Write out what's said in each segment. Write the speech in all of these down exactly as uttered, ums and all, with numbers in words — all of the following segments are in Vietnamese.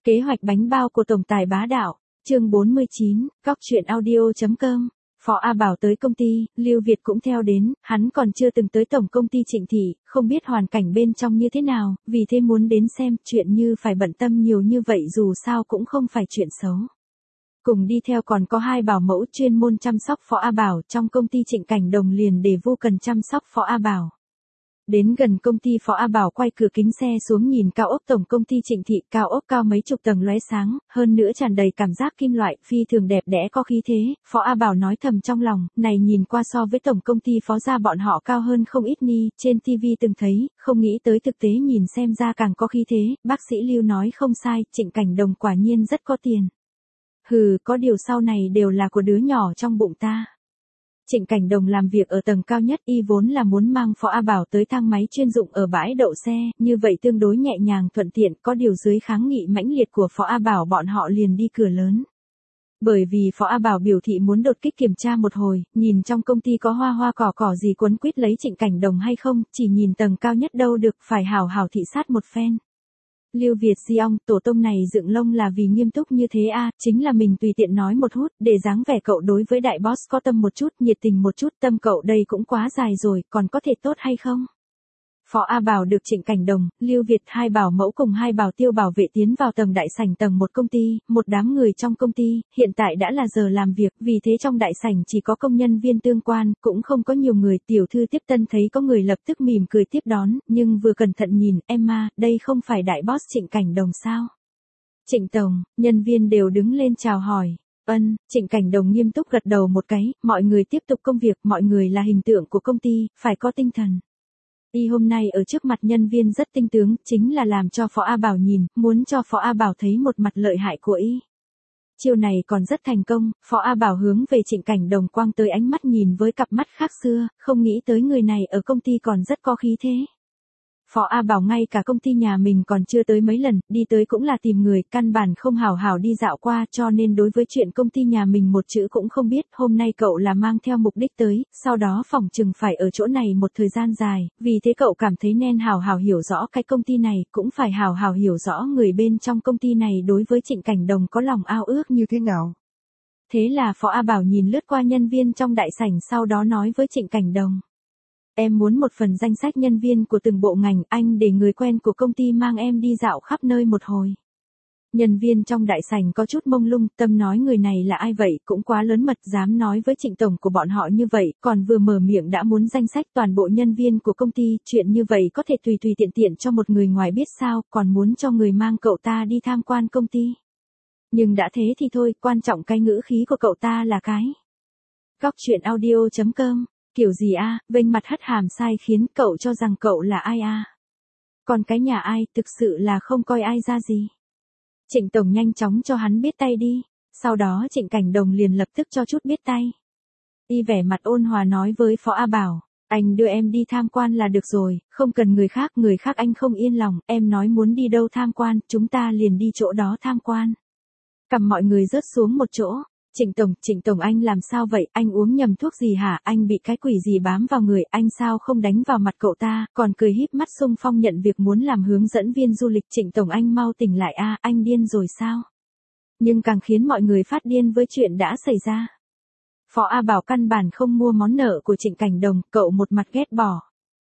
Kế hoạch bánh bao của tổng tài bá đạo, chương bốn mươi chín, góc truyện audio chấm com. Phó A Bảo tới công ty, Lưu Việt cũng theo đến, hắn còn chưa từng tới tổng công ty Trịnh Thị, không biết hoàn cảnh bên trong như thế nào, vì thế muốn đến xem, chuyện như phải bận tâm nhiều như vậy dù sao cũng không phải chuyện xấu. Cùng đi theo còn có hai bảo mẫu chuyên môn chăm sóc Phó A Bảo, trong công ty Trịnh Cảnh Đồng liền để vô cần chăm sóc Phó A Bảo. Đến gần công ty Phó A Bảo quay cửa kính xe xuống nhìn cao ốc tổng công ty Trịnh Thị, cao ốc cao mấy chục tầng lóe sáng, hơn nữa tràn đầy cảm giác kim loại, phi thường đẹp đẽ có khí thế. Phó A Bảo nói thầm trong lòng, này nhìn qua so với tổng công ty Phó gia bọn họ cao hơn không ít ni, trên ti vi từng thấy, không nghĩ tới thực tế nhìn xem ra càng có khí thế. Bác sĩ Lưu nói không sai, Trịnh Cảnh Đồng quả nhiên rất có tiền. Hừ, có điều sau này đều là của đứa nhỏ trong bụng ta. Trịnh Cảnh Đồng làm việc ở tầng cao nhất, y vốn là muốn mang Phó A Bảo tới thang máy chuyên dụng ở bãi đậu xe, như vậy tương đối nhẹ nhàng thuận tiện, có điều dưới kháng nghị mãnh liệt của Phó A Bảo bọn họ liền đi cửa lớn. Bởi vì Phó A Bảo biểu thị muốn đột kích kiểm tra một hồi, nhìn trong công ty có hoa hoa cỏ cỏ gì quấn quýt lấy Trịnh Cảnh Đồng hay không, chỉ nhìn tầng cao nhất đâu được, phải hào hào thị sát một phen. Lưu Việt di ông, tổ tông này dựng lông là vì nghiêm túc như thế a, à, chính là mình tùy tiện nói một hút, để dáng vẻ cậu đối với đại boss có tâm một chút, nhiệt tình một chút, tâm cậu đây cũng quá dài rồi, còn có thể tốt hay không? Phó A Bảo được Trịnh Cảnh Đồng, Lưu Việt hai bảo mẫu cùng hai bảo tiêu bảo vệ tiến vào tầng đại sảnh tầng một công ty, một đám người trong công ty, hiện tại đã là giờ làm việc, vì thế trong đại sảnh chỉ có công nhân viên tương quan, cũng không có nhiều người. Tiểu thư tiếp tân thấy có người lập tức mỉm cười tiếp đón, nhưng vừa cẩn thận nhìn, Emma, đây không phải đại boss Trịnh Cảnh Đồng sao? Trịnh Tổng, nhân viên đều đứng lên chào hỏi. Ân, Trịnh Cảnh Đồng nghiêm túc gật đầu một cái, mọi người tiếp tục công việc, mọi người là hình tượng của công ty, phải có tinh thần. Y hôm nay ở trước mặt nhân viên rất tinh tướng, chính là làm cho Phó A Bảo nhìn, muốn cho Phó A Bảo thấy một mặt lợi hại của Y. Chiêu này còn rất thành công, Phó A Bảo hướng về Trịnh Cảnh Đồng quang tới ánh mắt nhìn với cặp mắt khác xưa, không nghĩ tới người này ở công ty còn rất có khí thế. Phó A Bảo ngay cả công ty nhà mình còn chưa tới mấy lần, đi tới cũng là tìm người, căn bản không hào hào đi dạo qua, cho nên đối với chuyện công ty nhà mình một chữ cũng không biết. Hôm nay cậu là mang theo mục đích tới, sau đó phỏng chừng phải ở chỗ này một thời gian dài, vì thế cậu cảm thấy nên hào hào hiểu rõ cái công ty này, cũng phải hào hào hiểu rõ người bên trong công ty này đối với Trịnh Cảnh Đồng có lòng ao ước như thế nào. Thế là Phó A Bảo nhìn lướt qua nhân viên trong đại sảnh, sau đó nói với Trịnh Cảnh Đồng. Em muốn một phần danh sách nhân viên của từng bộ ngành, anh để người quen của công ty mang em đi dạo khắp nơi một hồi. Nhân viên trong đại sảnh có chút mông lung, tâm nói người này là ai vậy, cũng quá lớn mật, dám nói với Trịnh Tổng của bọn họ như vậy, còn vừa mở miệng đã muốn danh sách toàn bộ nhân viên của công ty, chuyện như vậy có thể tùy tùy tiện tiện cho một người ngoài biết sao, còn muốn cho người mang cậu ta đi tham quan công ty. Nhưng đã thế thì thôi, quan trọng cái ngữ khí của cậu ta là cái. Góc truyện audio chấm com. Kiểu gì a, à, vênh mặt hất hàm sai khiến cậu cho rằng cậu là ai a? À? Còn cái nhà ai, thực sự là không coi ai ra gì. Trịnh Tổng nhanh chóng cho hắn biết tay đi, sau đó Trịnh Cảnh Đồng liền lập tức cho chút biết tay. Y vẻ mặt ôn hòa nói với Phó A Bảo, anh đưa em đi tham quan là được rồi, không cần người khác, người khác anh không yên lòng, em nói muốn đi đâu tham quan, chúng ta liền đi chỗ đó tham quan. Cầm mọi người rớt xuống một chỗ. Trịnh Tổng, Trịnh Tổng anh làm sao vậy, anh uống nhầm thuốc gì hả, anh bị cái quỷ gì bám vào người, anh sao không đánh vào mặt cậu ta, còn cười híp mắt xung phong nhận việc muốn làm hướng dẫn viên du lịch. Trịnh Tổng anh mau tỉnh lại a, anh điên rồi sao? Nhưng càng khiến mọi người phát điên với chuyện đã xảy ra. Phó A Bảo căn bản không mua món nợ của Trịnh Cảnh Đồng, cậu một mặt ghét bỏ.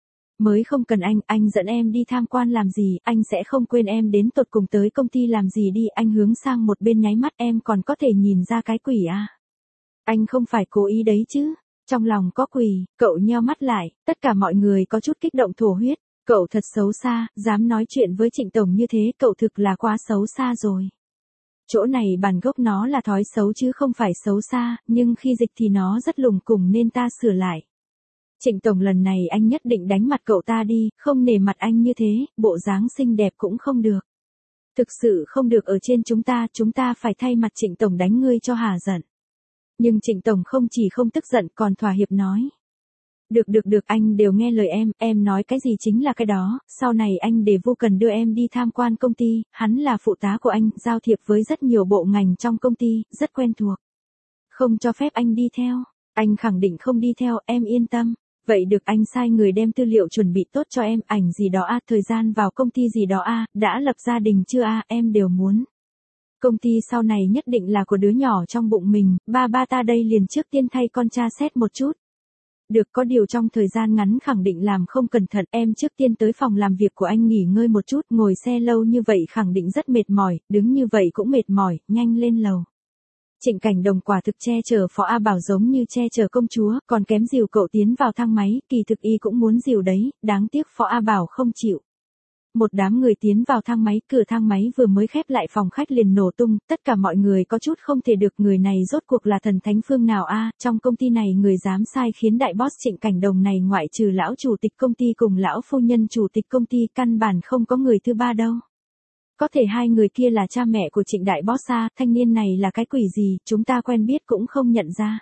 Mới không cần anh, anh dẫn em đi tham quan làm gì, anh sẽ không quên em đến tột cùng tới công ty làm gì đi, anh hướng sang một bên nháy mắt, em còn có thể nhìn ra cái quỷ à. Anh không phải cố ý đấy chứ, trong lòng có quỷ, cậu nheo mắt lại, tất cả mọi người có chút kích động thổ huyết, cậu thật xấu xa, dám nói chuyện với Trịnh Tổng như thế, cậu thực là quá xấu xa rồi. Chỗ này bản gốc nó là thói xấu chứ không phải xấu xa, nhưng khi dịch thì nó rất lùng củng nên ta sửa lại. Trịnh Tổng lần này anh nhất định đánh mặt cậu ta đi, không nể mặt anh như thế, bộ dáng xinh đẹp cũng không được. Thực sự không được, ở trên chúng ta, chúng ta phải thay mặt Trịnh Tổng đánh ngươi cho hả giận. Nhưng Trịnh Tổng không chỉ không tức giận còn thỏa hiệp nói. Được được được, anh đều nghe lời em, em nói cái gì chính là cái đó, sau này anh để vô cần đưa em đi tham quan công ty, hắn là phụ tá của anh, giao thiệp với rất nhiều bộ ngành trong công ty, rất quen thuộc. Không cho phép anh đi theo, anh khẳng định không đi theo, em yên tâm. Vậy được, anh sai người đem tư liệu chuẩn bị tốt cho em, ảnh gì đó a, thời gian vào công ty gì đó a, đã lập gia đình chưa a, em đều muốn. Công ty sau này nhất định là của đứa nhỏ trong bụng mình, ba ba ta đây liền trước tiên thay con tra xét một chút. Được, có điều trong thời gian ngắn khẳng định làm không cẩn thận, em trước tiên tới phòng làm việc của anh nghỉ ngơi một chút, ngồi xe lâu như vậy khẳng định rất mệt mỏi, đứng như vậy cũng mệt mỏi, nhanh lên lầu. Trịnh Cảnh Đồng quả thực che chở Phó A Bảo giống như che chở công chúa, còn kém dìu cậu tiến vào thang máy, kỳ thực y cũng muốn dìu đấy, đáng tiếc Phó A Bảo không chịu. Một đám người tiến vào thang máy, cửa thang máy vừa mới khép lại phòng khách liền nổ tung, tất cả mọi người có chút không thể được, người này rốt cuộc là thần thánh phương nào a? Trong công ty này người dám sai khiến đại boss Trịnh Cảnh Đồng này ngoại trừ lão chủ tịch công ty cùng lão phu nhân chủ tịch công ty căn bản không có người thứ ba đâu. Có thể hai người kia là cha mẹ của Trịnh đại boss a, thanh niên này là cái quỷ gì, chúng ta quen biết cũng không nhận ra.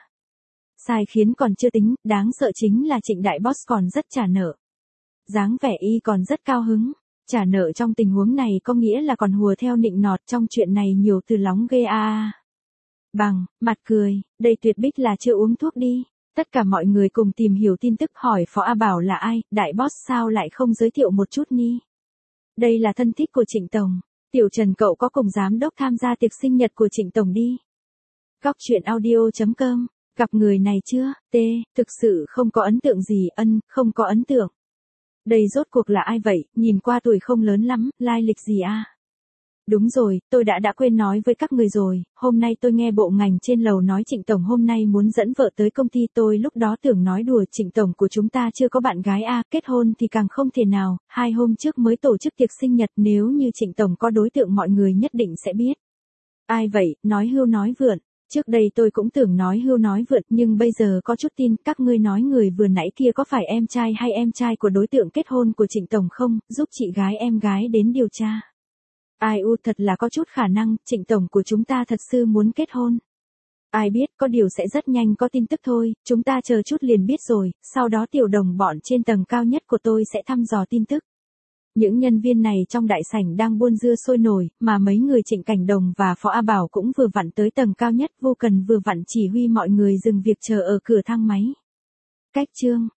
Sai khiến còn chưa tính, đáng sợ chính là Trịnh đại boss còn rất trả nợ. Dáng vẻ y còn rất cao hứng. Trả nợ trong tình huống này có nghĩa là còn hùa theo nịnh nọt, trong chuyện này nhiều từ lóng ghê a. À. Bằng, mặt cười, đây tuyệt bích là chưa uống thuốc đi. Tất cả mọi người cùng tìm hiểu tin tức, hỏi Phó A Bảo là ai, đại boss sao lại không giới thiệu một chút ni. Đây là thân thích của Trịnh Tổng, Tiểu Trần cậu có cùng giám đốc tham gia tiệc sinh nhật của Trịnh Tổng đi. Góc chuyện audio chấm com, gặp người này chưa, t, thực sự không có ấn tượng gì, ân, không có ấn tượng. Đây rốt cuộc là ai vậy, nhìn qua tuổi không lớn lắm, lai lịch gì a? Đúng rồi, tôi đã đã quên nói với các người rồi, hôm nay tôi nghe bộ ngành trên lầu nói Trịnh Tổng hôm nay muốn dẫn vợ tới công ty, tôi lúc đó tưởng nói đùa, Trịnh Tổng của chúng ta chưa có bạn gái a, kết hôn thì càng không thể nào, hai hôm trước mới tổ chức tiệc sinh nhật, nếu như Trịnh Tổng có đối tượng mọi người nhất định sẽ biết. Ai vậy, nói hưu nói vượn. Trước đây tôi cũng tưởng nói hưu nói vượn, nhưng bây giờ có chút tin, các ngươi nói người vừa nãy kia có phải em trai hay em trai của đối tượng kết hôn của Trịnh Tổng không, giúp chị gái em gái đến điều tra. Ai u, thật là có chút khả năng, Trịnh Tổng của chúng ta thật sự muốn kết hôn. Ai biết, có điều sẽ rất nhanh có tin tức thôi, chúng ta chờ chút liền biết rồi, sau đó tiểu đồng bọn trên tầng cao nhất của tôi sẽ thăm dò tin tức. Những nhân viên này trong đại sảnh đang buôn dưa sôi nổi, mà mấy người Trịnh Cảnh Đồng và Phó A Bảo cũng vừa vặn tới tầng cao nhất, Vô Cần vừa vặn chỉ huy mọi người dừng việc chờ ở cửa thang máy. Cách chương